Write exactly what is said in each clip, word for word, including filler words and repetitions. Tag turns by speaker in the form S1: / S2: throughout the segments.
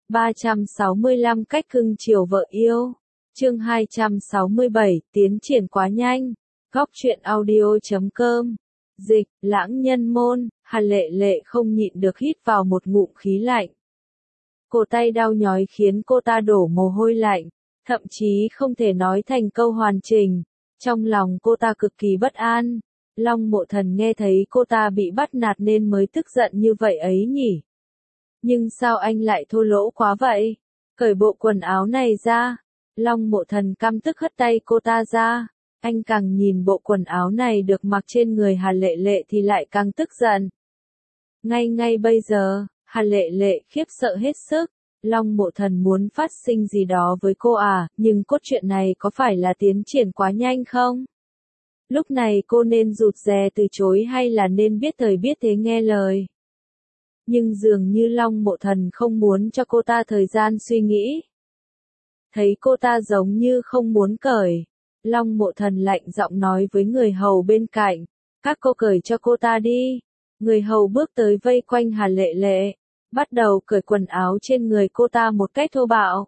S1: ba trăm sáu mươi lăm cách cưng chiều vợ yêu. Chương hai trăm sáu mươi bảy, tiến triển quá nhanh. Góc truyện audio chấm com. Dịch, lãng nhân môn, Hà Lệ Lệ không nhịn được hít vào một ngụm khí lạnh. Cổ tay đau nhói khiến cô ta đổ mồ hôi lạnh, thậm chí không thể nói thành câu hoàn chỉnh. Trong lòng cô ta cực kỳ bất an. Long Mộ Thần nghe thấy cô ta bị bắt nạt nên mới tức giận như vậy ấy nhỉ. Nhưng sao anh lại thô lỗ quá vậy? Cởi bộ quần áo này ra. Long Mộ Thần căm tức hất tay cô ta ra. Anh càng nhìn bộ quần áo này được mặc trên người Hà Lệ Lệ thì lại càng tức giận. Ngay ngay bây giờ, Hà Lệ Lệ khiếp sợ hết sức. Long Mộ Thần muốn phát sinh gì đó với cô à, nhưng cốt truyện này có phải là tiến triển quá nhanh không? Lúc này cô nên rụt rè từ chối hay là nên biết thời biết thế nghe lời? Nhưng dường như Long Mộ Thần không muốn cho cô ta thời gian suy nghĩ. Thấy cô ta giống như không muốn cởi. Long Mộ Thần lạnh giọng nói với người hầu bên cạnh. Các cô cởi cho cô ta đi. Người hầu bước tới vây quanh Hà Lệ Lệ. Bắt đầu cởi quần áo trên người cô ta một cách thô bạo.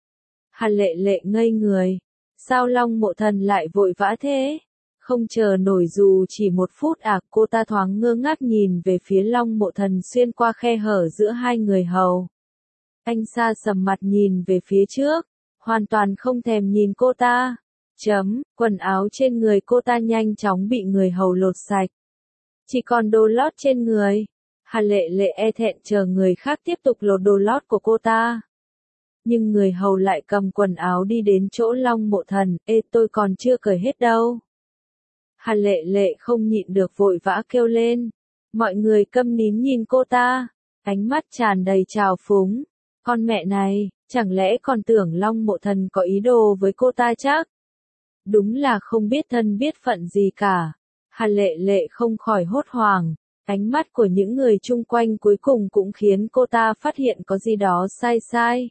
S1: Hà Lệ Lệ ngây người. Sao Long Mộ Thần lại vội vã thế? Không chờ nổi dù chỉ một phút à, cô ta thoáng ngơ ngác nhìn về phía Long Mộ Thần xuyên qua khe hở giữa hai người hầu. Anh xa sầm mặt nhìn về phía trước, hoàn toàn không thèm nhìn cô ta. Chấm, quần áo trên người cô ta nhanh chóng bị người hầu lột sạch. Chỉ còn đồ lót trên người. Hà Lệ Lệ e thẹn chờ người khác tiếp tục lột đồ lót của cô ta. Nhưng người hầu lại cầm quần áo đi đến chỗ Long Mộ Thần, ê tôi còn chưa cởi hết đâu. Hà Lệ Lệ không nhịn được vội vã kêu lên. Mọi người câm nín nhìn cô ta, ánh mắt tràn đầy trào phúng. Con mẹ này, chẳng lẽ còn tưởng Long Mộ Thần có ý đồ với cô ta chắc? Đúng là không biết thân biết phận gì cả. Hà Lệ Lệ không khỏi hốt hoảng. Ánh mắt của những người chung quanh cuối cùng cũng khiến cô ta phát hiện có gì đó sai sai.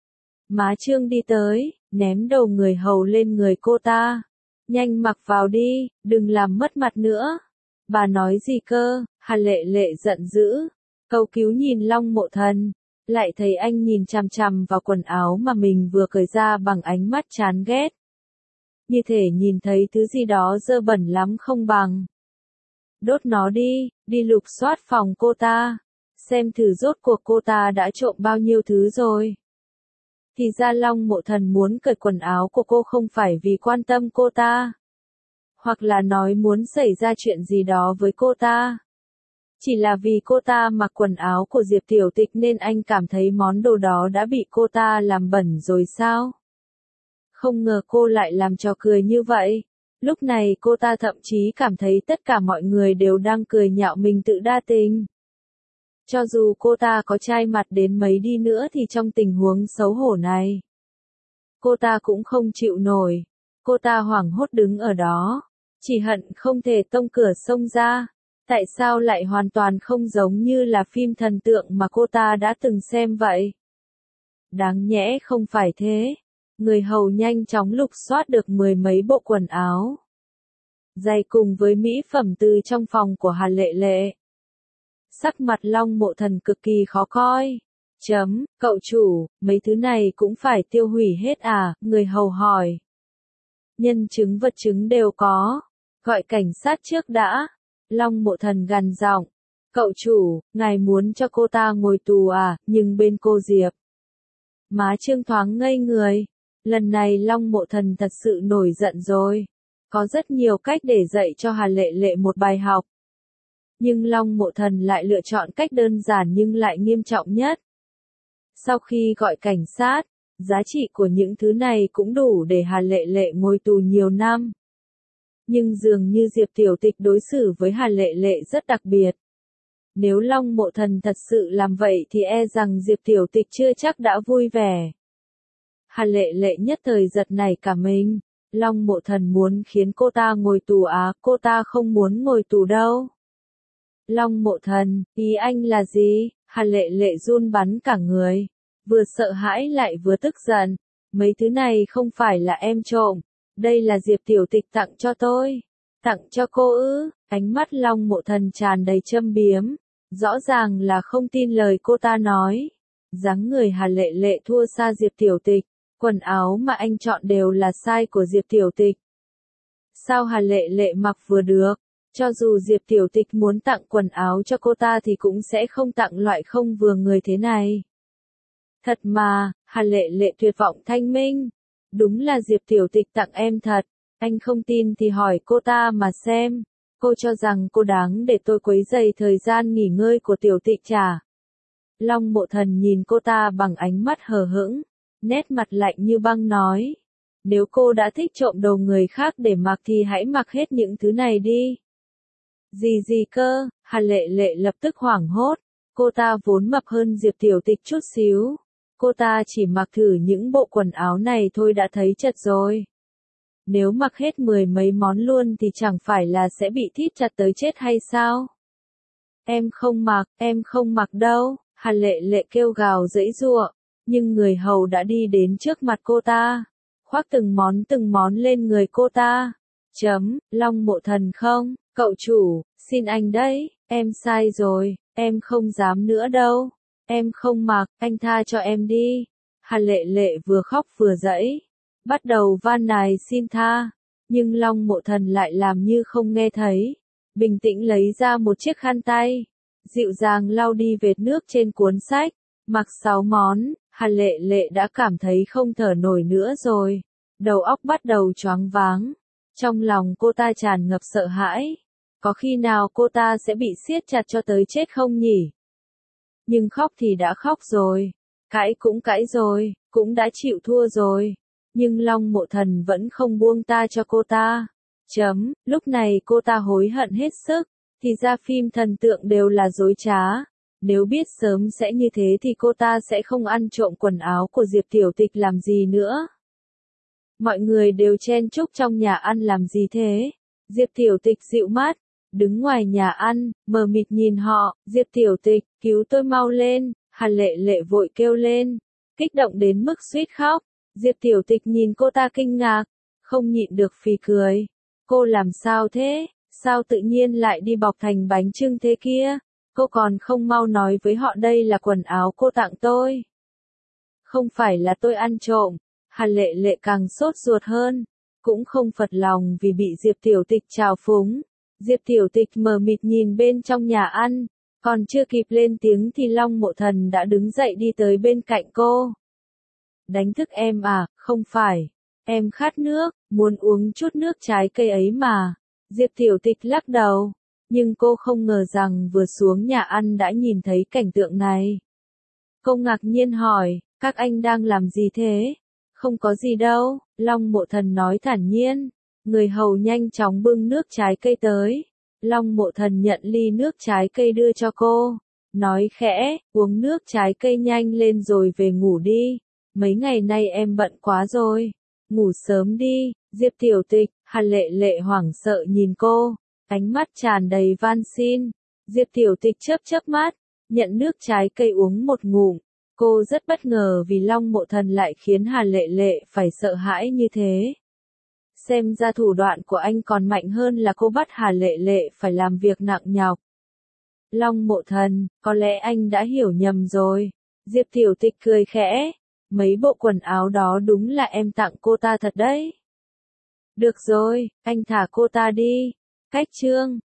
S1: Má Trương đi tới, ném đầu người hầu lên người cô ta. Nhanh mặc vào đi, đừng làm mất mặt nữa. Bà nói gì cơ? Hà Lệ Lệ giận dữ. Cầu cứu nhìn Long Mộ Thần. Lại thấy anh nhìn chằm chằm vào quần áo mà mình vừa cởi ra bằng ánh mắt chán ghét. Như thể nhìn thấy thứ gì đó dơ bẩn lắm không bằng. Đốt nó đi, đi lục soát phòng cô ta. Xem thử rốt cuộc cô ta đã trộm bao nhiêu thứ rồi. Thì ra Long Mộ Thần muốn cởi quần áo của cô không phải vì quan tâm cô ta. Hoặc là nói muốn xảy ra chuyện gì đó với cô ta. Chỉ là vì cô ta mặc quần áo của Diệp Tiểu Tịch nên anh cảm thấy món đồ đó đã bị cô ta làm bẩn rồi sao? Không ngờ cô lại làm trò cười như vậy. Lúc này cô ta thậm chí cảm thấy tất cả mọi người đều đang cười nhạo mình tự đa tình. Cho dù cô ta có chai mặt đến mấy đi nữa thì trong tình huống xấu hổ này, cô ta cũng không chịu nổi. Cô ta hoảng hốt đứng ở đó, chỉ hận không thể tông cửa xông ra. Tại sao lại hoàn toàn không giống như là phim thần tượng mà cô ta đã từng xem vậy? Đáng nhẽ không phải thế. Người hầu nhanh chóng lục soát được mười mấy bộ quần áo, giày cùng với mỹ phẩm từ trong phòng của Hà Lệ Lệ. Sắc mặt Long Mộ Thần cực kỳ khó coi. Chấm, cậu chủ, mấy thứ này cũng phải tiêu hủy hết à? Người hầu hỏi. Nhân chứng vật chứng đều có. Gọi cảnh sát trước đã. Long Mộ Thần gằn giọng. Cậu chủ, ngài muốn cho cô ta ngồi tù à? Nhưng bên cô Diệp. Má Trương thoáng ngây người. Lần này Long Mộ Thần thật sự nổi giận rồi. Có rất nhiều cách để dạy cho Hà Lệ Lệ một bài học. Nhưng Long Mộ Thần lại lựa chọn cách đơn giản nhưng lại nghiêm trọng nhất. Sau khi gọi cảnh sát, giá trị của những thứ này cũng đủ để Hà Lệ Lệ ngồi tù nhiều năm. Nhưng dường như Diệp Tiểu Tịch đối xử với Hà Lệ Lệ rất đặc biệt. Nếu Long Mộ Thần thật sự làm vậy thì e rằng Diệp Tiểu Tịch chưa chắc đã vui vẻ. Hà Lệ Lệ nhất thời giật nảy cả mình. Long Mộ Thần muốn khiến cô ta ngồi tù á, cô ta không muốn ngồi tù đâu. Long Mộ Thần, ý anh là gì? Hà Lệ Lệ run bắn cả người. Vừa sợ hãi lại vừa tức giận. Mấy thứ này không phải là em trộm. Đây là Diệp Tiểu Tịch tặng cho tôi. Tặng cho cô ư? Ánh mắt Long Mộ Thần tràn đầy châm biếm. Rõ ràng là không tin lời cô ta nói. Dáng người Hà Lệ Lệ thua xa Diệp Tiểu Tịch, quần áo mà anh chọn đều là size của Diệp Tiểu Tịch. Sao Hà Lệ Lệ mặc vừa được, cho dù Diệp Tiểu Tịch muốn tặng quần áo cho cô ta thì cũng sẽ không tặng loại không vừa người thế này. Thật mà, Hà Lệ Lệ tuyệt vọng thanh minh. Đúng là Diệp Tiểu Tịch tặng em thật, anh không tin thì hỏi cô ta mà xem. Cô cho rằng cô đáng để tôi quấy rầy thời gian nghỉ ngơi của Tiểu Tịch chả? Long Mộ Thần nhìn cô ta bằng ánh mắt hờ hững, nét mặt lạnh như băng nói. Nếu cô đã thích trộm đồ người khác để mặc thì hãy mặc hết những thứ này đi. Gì gì cơ, Hà Lệ Lệ lập tức hoảng hốt, cô ta vốn mập hơn Diệp Tiểu Tịch chút xíu. Cô ta chỉ mặc thử những bộ quần áo này thôi đã thấy chật rồi. Nếu mặc hết mười mấy món luôn thì chẳng phải là sẽ bị thít chặt tới chết hay sao? Em không mặc, em không mặc đâu, Hà Lệ Lệ kêu gào giãy giụa, nhưng người hầu đã đi đến trước mặt cô ta, khoác từng món từng món lên người cô ta. Chấm, Long Mộ Thần không, cậu chủ, xin anh đấy, em sai rồi, em không dám nữa đâu. Em không mặc, anh tha cho em đi. Hà Lệ Lệ vừa khóc vừa giãy, bắt đầu van nài xin tha, nhưng Long Mộ Thần lại làm như không nghe thấy, bình tĩnh lấy ra một chiếc khăn tay, dịu dàng lau đi vệt nước trên cuốn sách. Mặc sáu món, Hà Lệ Lệ đã cảm thấy không thở nổi nữa rồi, đầu óc bắt đầu choáng váng, trong lòng cô ta tràn ngập sợ hãi, có khi nào cô ta sẽ bị siết chặt cho tới chết không nhỉ? Nhưng khóc thì đã khóc rồi, cãi cũng cãi rồi, cũng đã chịu thua rồi, nhưng Long Mộ Thần vẫn không buông ta cho cô ta. Chấm, lúc này cô ta hối hận hết sức, thì ra phim thần tượng đều là dối trá. Nếu biết sớm sẽ như thế thì cô ta sẽ không ăn trộm quần áo của Diệp Tiểu Tịch làm gì nữa. Mọi người đều chen chúc trong nhà ăn làm gì thế? Diệp Tiểu Tịch dịu mắt, đứng ngoài nhà ăn, mờ mịt nhìn họ. Diệp Tiểu Tịch, cứu tôi mau lên, Hà Lệ Lệ vội kêu lên, kích động đến mức suýt khóc. Diệp Tiểu Tịch nhìn cô ta kinh ngạc, không nhịn được phì cười. Cô làm sao thế? Sao tự nhiên lại đi bọc thành bánh chưng thế kia? Cô còn không mau nói với họ đây là quần áo cô tặng tôi. Không phải là tôi ăn trộm. Hà Lệ Lệ càng sốt ruột hơn, cũng không phật lòng vì bị Diệp Tiểu Tịch trào phúng. Diệp Tiểu Tịch mờ mịt nhìn bên trong nhà ăn, còn chưa kịp lên tiếng thì Long Mộ Thần đã đứng dậy đi tới bên cạnh cô. Đánh thức em à? Không phải. Em khát nước, muốn uống chút nước trái cây ấy mà. Diệp Tiểu Tịch lắc đầu, nhưng cô không ngờ rằng vừa xuống nhà ăn đã nhìn thấy cảnh tượng này. Cô ngạc nhiên hỏi, các anh đang làm gì thế? Không có gì đâu, Long Mộ Thần nói thản nhiên. Người hầu nhanh chóng bưng nước trái cây tới. Long Mộ Thần nhận ly nước trái cây đưa cho cô, nói khẽ, uống nước trái cây nhanh lên rồi về ngủ đi. Mấy ngày nay em bận quá rồi. Ngủ sớm đi. Diệp Tiểu Tịch, Hà Lệ Lệ hoảng sợ nhìn cô, ánh mắt tràn đầy van xin. Diệp Tiểu Tịch chớp chớp mắt, nhận nước trái cây uống một ngụm. Cô rất bất ngờ vì Long Mộ Thần lại khiến Hà Lệ Lệ phải sợ hãi như thế. Xem ra thủ đoạn của anh còn mạnh hơn là cô bắt Hà Lệ Lệ phải làm việc nặng nhọc. Long Mộ Thần, có lẽ anh đã hiểu nhầm rồi. Diệp Tiểu Tịch cười khẽ, mấy bộ quần áo đó đúng là em tặng cô ta thật đấy. Được rồi, anh thả cô ta đi. Cách chương